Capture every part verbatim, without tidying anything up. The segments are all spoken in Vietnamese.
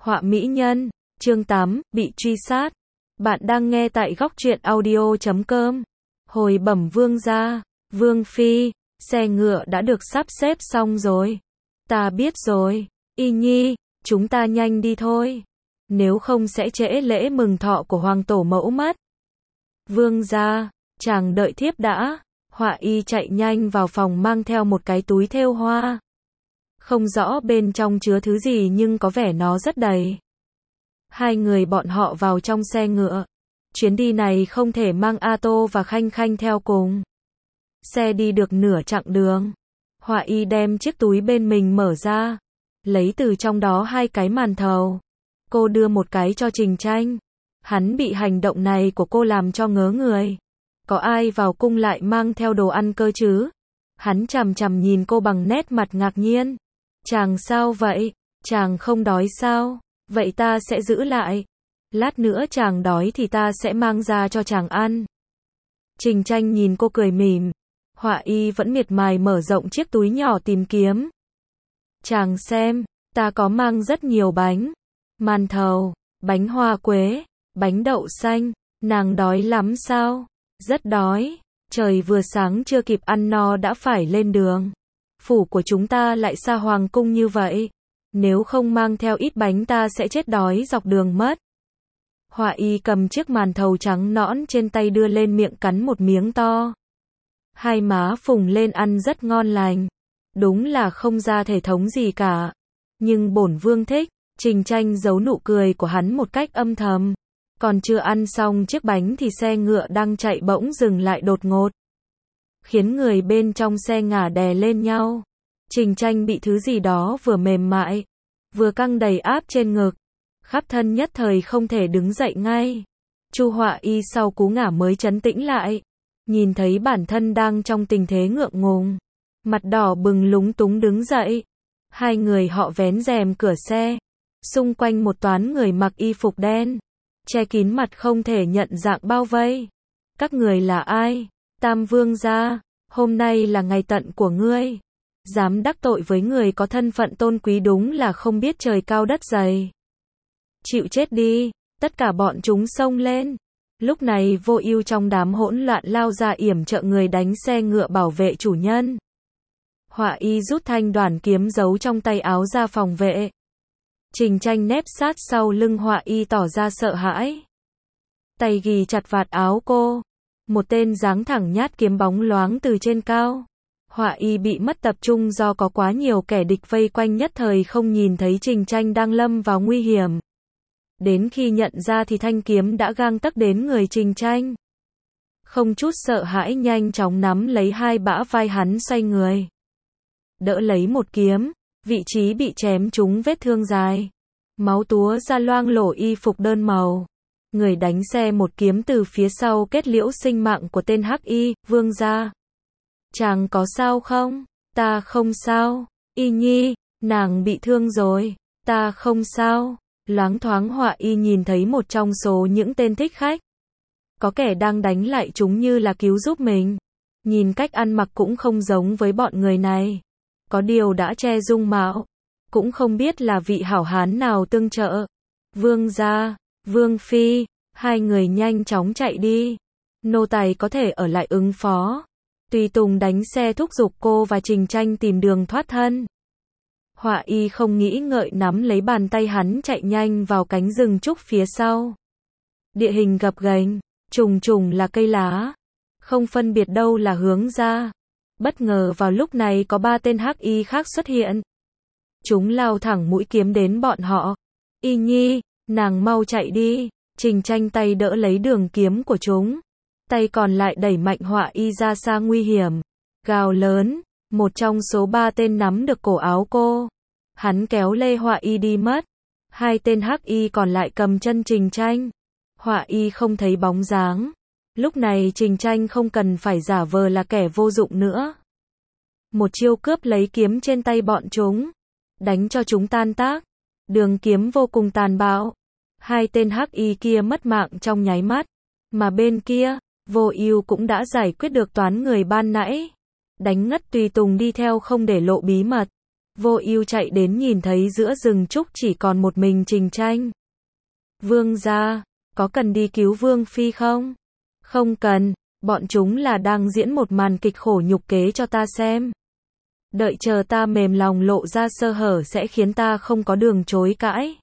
Họa mỹ nhân, chương tám, bị truy sát. Bạn đang nghe tại góc truyện audio chấm com. Hồi bẩm vương gia, vương phi, xe ngựa đã được sắp xếp xong rồi. Ta biết rồi, y nhi, chúng ta nhanh đi thôi. Nếu không sẽ trễ lễ mừng thọ của hoàng tổ mẫu mất. Vương gia, chàng đợi thiếp đã. Họa y chạy nhanh vào phòng mang theo một cái túi thêu hoa. Không rõ bên trong chứa thứ gì nhưng có vẻ nó rất đầy. Hai người bọn họ vào trong xe ngựa. Chuyến đi này không thể mang A Tô và Khanh Khanh theo cùng. Xe đi được nửa chặng đường. Họa y đem chiếc túi bên mình mở ra. Lấy từ trong đó hai cái màn thầu. Cô đưa một cái cho Trình Tranh. Hắn bị hành động này của cô làm cho ngớ người. Có ai vào cung lại mang theo đồ ăn cơ chứ? Hắn chằm chằm nhìn cô bằng nét mặt ngạc nhiên. Chàng sao vậy? Chàng không đói sao? Vậy ta sẽ giữ lại. Lát nữa chàng đói thì ta sẽ mang ra cho chàng ăn. Trình Tranh nhìn cô cười mỉm. Họa y vẫn miệt mài mở rộng chiếc túi nhỏ tìm kiếm. Chàng xem, ta có mang rất nhiều bánh. Màn thầu, bánh hoa quế, bánh đậu xanh. Nàng đói lắm sao? Rất đói. Trời vừa sáng chưa kịp ăn no đã phải lên đường. Phủ của chúng ta lại xa hoàng cung như vậy. Nếu không mang theo ít bánh ta sẽ chết đói dọc đường mất. Họa y cầm chiếc màn thầu trắng nõn trên tay đưa lên miệng cắn một miếng to. Hai má phùng lên ăn rất ngon lành. Đúng là không ra thể thống gì cả. Nhưng bổn vương thích. Trình Tranh giấu nụ cười của hắn một cách âm thầm. Còn chưa ăn xong chiếc bánh thì xe ngựa đang chạy bỗng dừng lại đột ngột. Khiến người bên trong xe ngả đè lên nhau. Trình Tranh bị thứ gì đó vừa mềm mại, vừa căng đầy áp trên ngực. Khắp thân nhất thời không thể đứng dậy ngay. Chu Họa y sau cú ngả mới trấn tĩnh lại. Nhìn thấy bản thân đang trong tình thế ngượng ngùng. Mặt đỏ bừng lúng túng đứng dậy. Hai người họ vén rèm cửa xe. Xung quanh một toán người mặc y phục đen. Che kín mặt không thể nhận dạng bao vây. Các người là ai? Tam vương gia, hôm nay là ngày tận của ngươi. Dám đắc tội với người có thân phận tôn quý đúng là không biết trời cao đất dày. Chịu chết đi, tất cả bọn chúng xông lên. Lúc này Vô Ưu trong đám hỗn loạn lao ra yểm trợ người đánh xe ngựa bảo vệ chủ nhân. Họa y rút thanh đoản kiếm giấu trong tay áo ra phòng vệ. Trình Tranh nép sát sau lưng Họa y tỏ ra sợ hãi. Tay ghì chặt vạt áo cô. Một tên giáng thẳng nhát kiếm bóng loáng từ trên cao. Họa y bị mất tập trung do có quá nhiều kẻ địch vây quanh nhất thời không nhìn thấy Trình Tranh đang lâm vào nguy hiểm. Đến khi nhận ra thì thanh kiếm đã gang tấc đến người Trình Tranh. Không chút sợ hãi nhanh chóng nắm lấy hai bả vai hắn xoay người. Đỡ lấy một kiếm, vị trí bị chém trúng vết thương dài. Máu túa ra loang lổ y phục đơn màu. Người đánh xe một kiếm từ phía sau kết liễu sinh mạng của tên hắc y, vương gia. Chàng có sao không? Ta không sao. Y nhi, nàng bị thương rồi. Ta không sao. Loáng thoáng Họa y nhìn thấy một trong số những tên thích khách. Có kẻ đang đánh lại chúng như là cứu giúp mình. Nhìn cách ăn mặc cũng không giống với bọn người này. Có điều đã che dung mạo. Cũng không biết là vị hảo hán nào tương trợ. Vương gia, vương phi, hai người nhanh chóng chạy đi. Nô tài có thể ở lại ứng phó. Tùy tùng đánh xe thúc giục cô và Trình Tranh tìm đường thoát thân. Họa y không nghĩ ngợi nắm lấy bàn tay hắn chạy nhanh vào cánh rừng trúc phía sau. Địa hình gập ghềnh, trùng trùng là cây lá. Không phân biệt đâu là hướng ra. Bất ngờ vào lúc này có ba tên hắc y khác xuất hiện. Chúng lao thẳng mũi kiếm đến bọn họ. Y nhi, nàng mau chạy đi. Trình Tranh tay đỡ lấy đường kiếm của chúng. Tay còn lại đẩy mạnh Họa y ra xa nguy hiểm. Gào lớn, một trong số ba tên nắm được cổ áo cô. Hắn kéo lê Họa y đi mất. Hai tên hắc y còn lại cầm chân Trình Tranh. Họa y không thấy bóng dáng. Lúc này Trình Tranh không cần phải giả vờ là kẻ vô dụng nữa. Một chiêu cướp lấy kiếm trên tay bọn chúng. Đánh cho chúng tan tác. Đường kiếm vô cùng tàn bạo. Hai tên hắc y kia mất mạng trong nháy mắt. Mà bên kia, Vô Ưu cũng đã giải quyết được toán người ban nãy. Đánh ngất tùy tùng đi theo không để lộ bí mật. Vô Ưu chạy đến nhìn thấy giữa rừng trúc chỉ còn một mình Trình Tranh. Vương gia, có cần đi cứu Vương Phi không? Không cần, bọn chúng là đang diễn một màn kịch khổ nhục kế cho ta xem. Đợi chờ ta mềm lòng lộ ra sơ hở sẽ khiến ta không có đường chối cãi.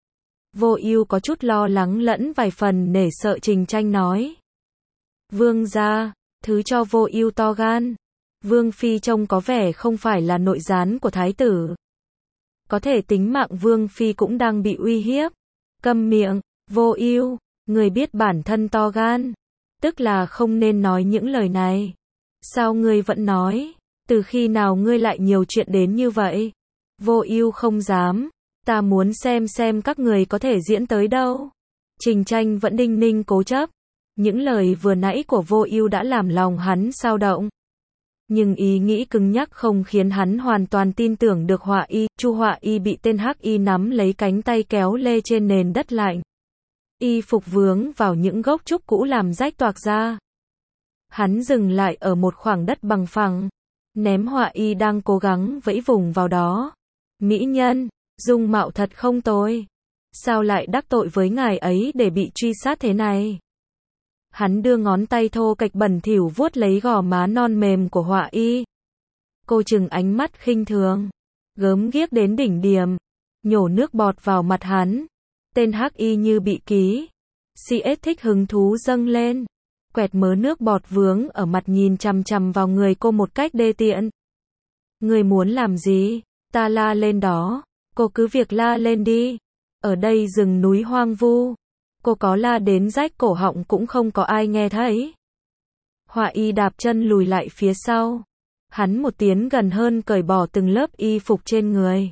Vô Ưu có chút lo lắng lẫn vài phần nể sợ Trình Tranh nói. Vương gia, thứ cho Vô Ưu to gan. Vương Phi trông có vẻ không phải là nội gián của thái tử. Có thể tính mạng Vương Phi cũng đang bị uy hiếp. Câm miệng, Vô Ưu, người biết bản thân to gan. Tức là không nên nói những lời này. Sao ngươi vẫn nói? Từ khi nào ngươi lại nhiều chuyện đến như vậy? Vô Ưu không dám. Ta muốn xem xem các người có thể diễn tới đâu. Trình Tranh vẫn đinh ninh cố chấp. Những lời vừa nãy của Vô Ưu đã làm lòng hắn xao động. Nhưng ý nghĩ cứng nhắc không khiến hắn hoàn toàn tin tưởng được Họa Y. Chu Họa Y bị tên Hắc Y nắm lấy cánh tay kéo lê trên nền đất lạnh. Y phục vướng vào những gốc trúc cũ làm rách toạc ra. Hắn dừng lại ở một khoảng đất bằng phẳng, ném Họa Y đang cố gắng vẫy vùng vào đó. Mỹ nhân, dung mạo thật không tồi. Sao lại đắc tội với ngài ấy để bị truy sát thế này? Hắn đưa ngón tay thô kệch bẩn thỉu vuốt lấy gò má non mềm của Họa Y. Cô trừng ánh mắt khinh thường, gớm ghiếc đến đỉnh điểm, nhổ nước bọt vào mặt hắn. Tên Hắc Y như bị ký. xê ét thích hứng thú dâng lên. Quẹt mớ nước bọt vướng ở mặt nhìn chằm chằm vào người cô một cách đê tiện. Người muốn làm gì? Ta la lên đó. Cô cứ việc la lên đi. Ở đây rừng núi hoang vu. Cô có la đến rách cổ họng cũng không có ai nghe thấy. Họa Y đạp chân lùi lại phía sau. Hắn một tiến gần hơn cởi bỏ từng lớp y phục trên người.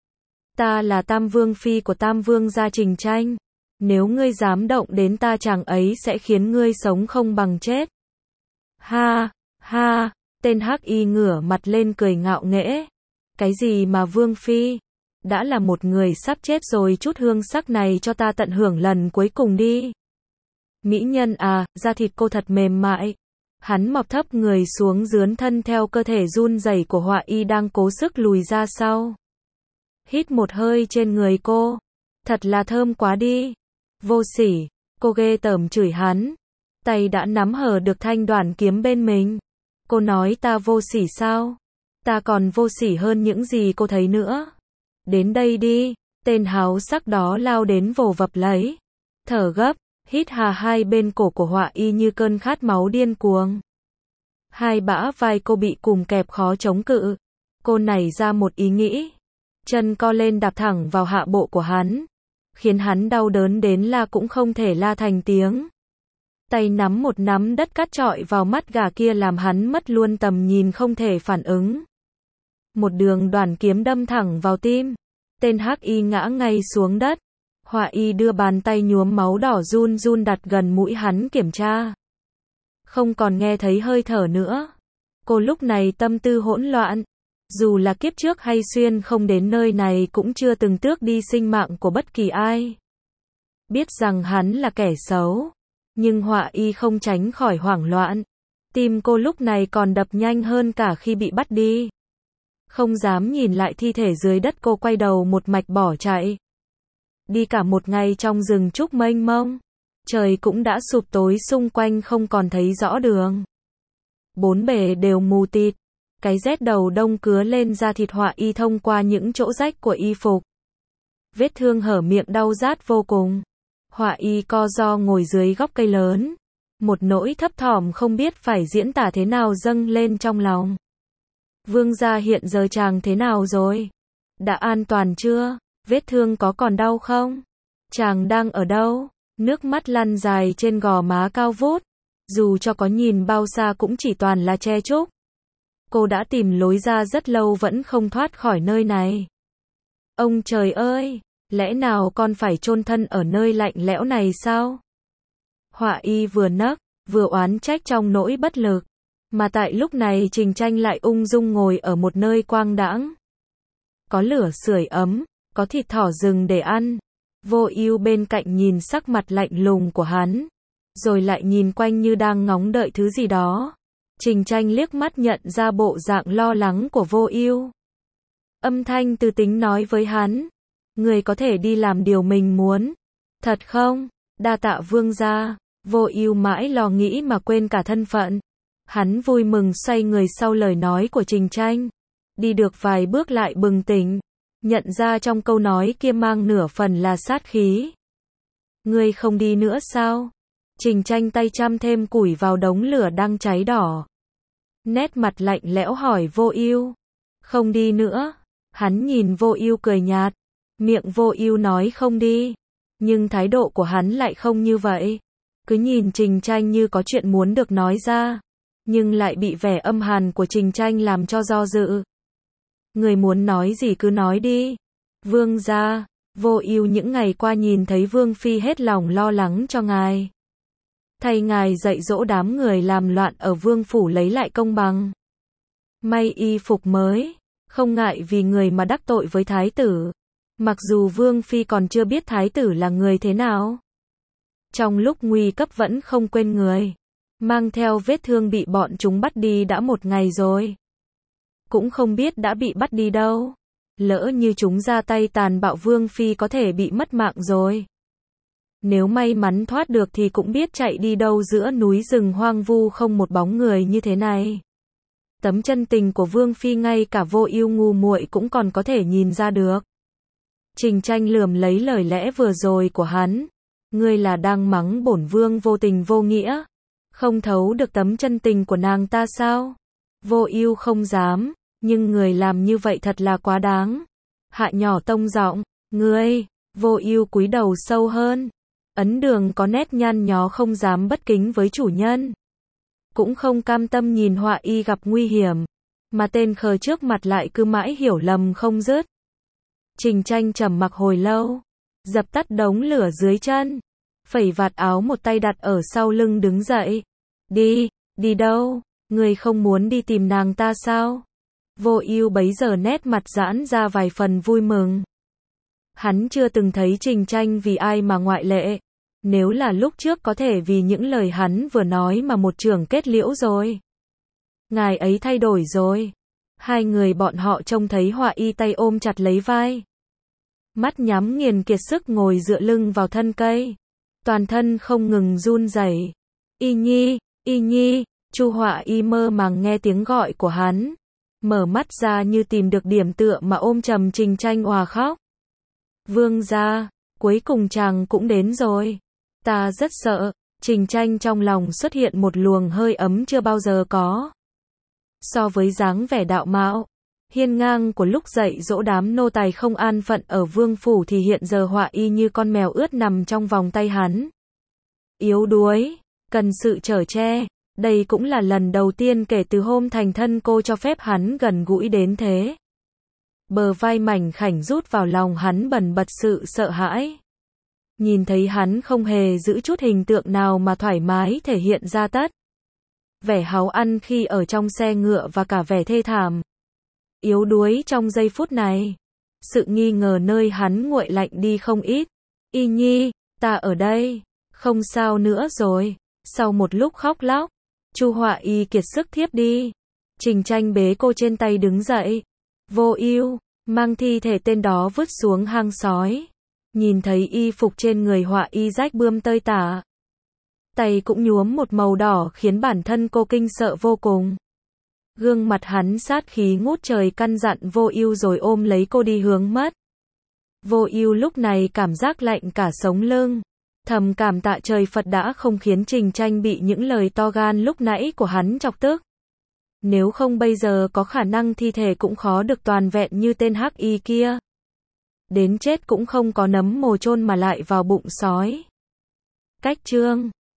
Ta là Tam Vương Phi của Tam Vương gia Trình Tranh. Nếu ngươi dám động đến ta chàng ấy sẽ khiến ngươi sống không bằng chết. Ha, ha, tên Hắc Y ngửa mặt lên cười ngạo nghễ. Cái gì mà Vương Phi? Đã là một người sắp chết rồi, chút hương sắc này cho ta tận hưởng lần cuối cùng đi. Mỹ nhân à, da thịt cô thật mềm mại. Hắn mọc thấp người xuống dướn thân theo cơ thể run rẩy của Họa Y đang cố sức lùi ra sau. Hít một hơi trên người cô. Thật là thơm quá đi. Vô sỉ, cô ghê tởm chửi hắn. Tay đã nắm hở được thanh đoản kiếm bên mình. Cô nói ta vô sỉ sao? Ta còn vô sỉ hơn những gì cô thấy nữa. Đến đây đi, tên háo sắc đó lao đến vồ vập lấy. Thở gấp, hít hà hai bên cổ của Họa Y như cơn khát máu điên cuồng. Hai bả vai cô bị cùm kẹp khó chống cự. Cô nảy ra một ý nghĩ. Chân co lên đạp thẳng vào hạ bộ của hắn. Khiến hắn đau đớn đến la cũng không thể la thành tiếng. Tay nắm một nắm đất cát chọi vào mắt gà kia làm hắn mất luôn tầm nhìn không thể phản ứng. Một đường đoản kiếm đâm thẳng vào tim. Tên Hắc Y ngã ngay xuống đất. Họa Y đưa bàn tay nhuốm máu đỏ run run đặt gần mũi hắn kiểm tra. Không còn nghe thấy hơi thở nữa. Cô lúc này tâm tư hỗn loạn. Dù là kiếp trước hay xuyên không đến nơi này cũng chưa từng tước đi sinh mạng của bất kỳ ai. Biết rằng hắn là kẻ xấu. Nhưng Họa Y không tránh khỏi hoảng loạn. Tim cô lúc này còn đập nhanh hơn cả khi bị bắt đi. Không dám nhìn lại thi thể dưới đất, cô quay đầu một mạch bỏ chạy. Đi cả một ngày trong rừng trúc mênh mông. Trời cũng đã sụp tối, xung quanh không còn thấy rõ đường. Bốn bề đều mù tịt. Cái rét đầu đông cứa lên da thịt Họa Y thông qua những chỗ rách của y phục. Vết thương hở miệng đau rát vô cùng. Họa Y co ro ngồi dưới gốc cây lớn. Một nỗi thấp thỏm không biết phải diễn tả thế nào dâng lên trong lòng. Vương gia, hiện giờ chàng thế nào rồi? Đã an toàn chưa? Vết thương có còn đau không? Chàng đang ở đâu? Nước mắt lăn dài trên gò má cao vút. Dù cho có nhìn bao xa cũng chỉ toàn là tre trúc. Cô đã tìm lối ra rất lâu vẫn không thoát khỏi nơi này. Ông trời ơi! Lẽ nào con phải chôn thân ở nơi lạnh lẽo này sao? Họa Y vừa nấc, vừa oán trách trong nỗi bất lực. Mà tại lúc này Trình Tranh lại ung dung ngồi ở một nơi quang đãng. Có lửa sưởi ấm, có thịt thỏ rừng để ăn. Vô Ưu bên cạnh nhìn sắc mặt lạnh lùng của hắn. Rồi lại nhìn quanh như đang ngóng đợi thứ gì đó. Trình Tranh liếc mắt nhận ra bộ dạng lo lắng của Vô Ưu. Âm thanh từ tính nói với hắn. Người có thể đi làm điều mình muốn. Thật không? Đa tạ vương gia. Vô ưu mãi lo nghĩ mà quên cả thân phận. Hắn vui mừng xoay người sau lời nói của Trình Tranh. Đi được vài bước lại bừng tỉnh. Nhận ra trong câu nói kia mang nửa phần là sát khí. Ngươi không đi nữa sao? Trình Tranh tay chăm thêm củi vào đống lửa đang cháy đỏ. Nét mặt lạnh lẽo hỏi Vô Ưu. Không đi nữa. Hắn nhìn Vô Ưu cười nhạt. Miệng Vô Ưu nói không đi. Nhưng thái độ của hắn lại không như vậy. Cứ nhìn Trình Tranh như có chuyện muốn được nói ra. Nhưng lại bị vẻ âm hàn của Trình Tranh làm cho do dự. Người muốn nói gì cứ nói đi. Vương gia, Vô Ưu những ngày qua nhìn thấy Vương Phi hết lòng lo lắng cho ngài. Thay ngài dạy dỗ đám người làm loạn ở Vương Phủ lấy lại công bằng. May y phục mới, không ngại vì người mà đắc tội với Thái tử. Mặc dù Vương Phi còn chưa biết Thái tử là người thế nào. Trong lúc nguy cấp vẫn không quên người. Mang theo vết thương bị bọn chúng bắt đi đã một ngày rồi. Cũng không biết đã bị bắt đi đâu. Lỡ như chúng ra tay tàn bạo Vương Phi có thể bị mất mạng rồi. Nếu may mắn thoát được thì cũng biết chạy đi đâu giữa núi rừng hoang vu không một bóng người như thế này. Tấm chân tình của Vương Phi ngay cả Vô Ưu ngu muội cũng còn có thể nhìn ra được. Trình Tranh lườm lấy lời lẽ vừa rồi của hắn. Ngươi là đang mắng bổn vương vô tình vô nghĩa. Không thấu được tấm chân tình của nàng ta sao? Vô Ưu không dám, nhưng người làm như vậy thật là quá đáng. Hạ nhỏ tông giọng, ngươi, Vô Ưu cúi đầu sâu hơn. Ấn Đường có nét nhăn nhó không dám bất kính với chủ nhân. Cũng không cam tâm nhìn Họa Y gặp nguy hiểm. Mà tên khờ trước mặt lại cứ mãi hiểu lầm không dứt. Trình Tranh trầm mặc hồi lâu. Dập tắt đống lửa dưới chân. Phẩy vạt áo một tay đặt ở sau lưng đứng dậy. Đi, đi đâu? Ngươi không muốn đi tìm nàng ta sao? Vô Ưu bấy giờ nét mặt giãn ra vài phần vui mừng. Hắn chưa từng thấy Trình Tranh vì ai mà ngoại lệ. Nếu là lúc trước có thể vì những lời hắn vừa nói mà một trường kết liễu rồi. Ngài ấy thay đổi rồi. Hai người bọn họ trông thấy Họa Y tay ôm chặt lấy vai. Mắt nhắm nghiền kiệt sức ngồi dựa lưng vào thân cây. Toàn thân không ngừng run rẩy. Y Nhi, Y Nhi, Chu Họa Y mơ màng nghe tiếng gọi của hắn. Mở mắt ra như tìm được điểm tựa mà ôm chầm Trình Tranh òa khóc. Vương gia, cuối cùng chàng cũng đến rồi. Ta rất sợ. Trình Tranh trong lòng xuất hiện một luồng hơi ấm chưa bao giờ có. So với dáng vẻ đạo mạo, hiên ngang của lúc dạy dỗ đám nô tài không an phận ở Vương Phủ thì hiện giờ Họa Y như con mèo ướt nằm trong vòng tay hắn. Yếu đuối, cần sự chở che. Đây cũng là lần đầu tiên kể từ hôm thành thân cô cho phép hắn gần gũi đến thế. Bờ vai mảnh khảnh rút vào lòng hắn bần bật sự sợ hãi. Nhìn thấy hắn không hề giữ chút hình tượng nào mà thoải mái thể hiện ra tất. Vẻ háu ăn khi ở trong xe ngựa và cả vẻ thê thảm. Yếu đuối trong giây phút này. Sự nghi ngờ nơi hắn nguội lạnh đi không ít. Y Nhi, ta ở đây. Không sao nữa rồi. Sau một lúc khóc lóc, Chu Họa Y kiệt sức thiếp đi. Trình Tranh bế cô trên tay đứng dậy. Vô Ưu, mang thi thể tên đó vứt xuống hang sói. Nhìn thấy y phục trên người Họa Y rách bươm tơi tả. Tay cũng nhuốm một màu đỏ khiến bản thân cô kinh sợ vô cùng. Gương mặt hắn sát khí ngút trời căn dặn Vô Ưu rồi ôm lấy cô đi hướng mất. Vô Ưu lúc này cảm giác lạnh cả sống lưng. Thầm cảm tạ trời Phật đã không khiến Trình Tranh bị những lời to gan lúc nãy của hắn chọc tức. Nếu không bây giờ có khả năng thi thể cũng khó được toàn vẹn như tên hắc y kia. Đến chết cũng không có nấm mồ chôn mà lại vào bụng sói. Cách chương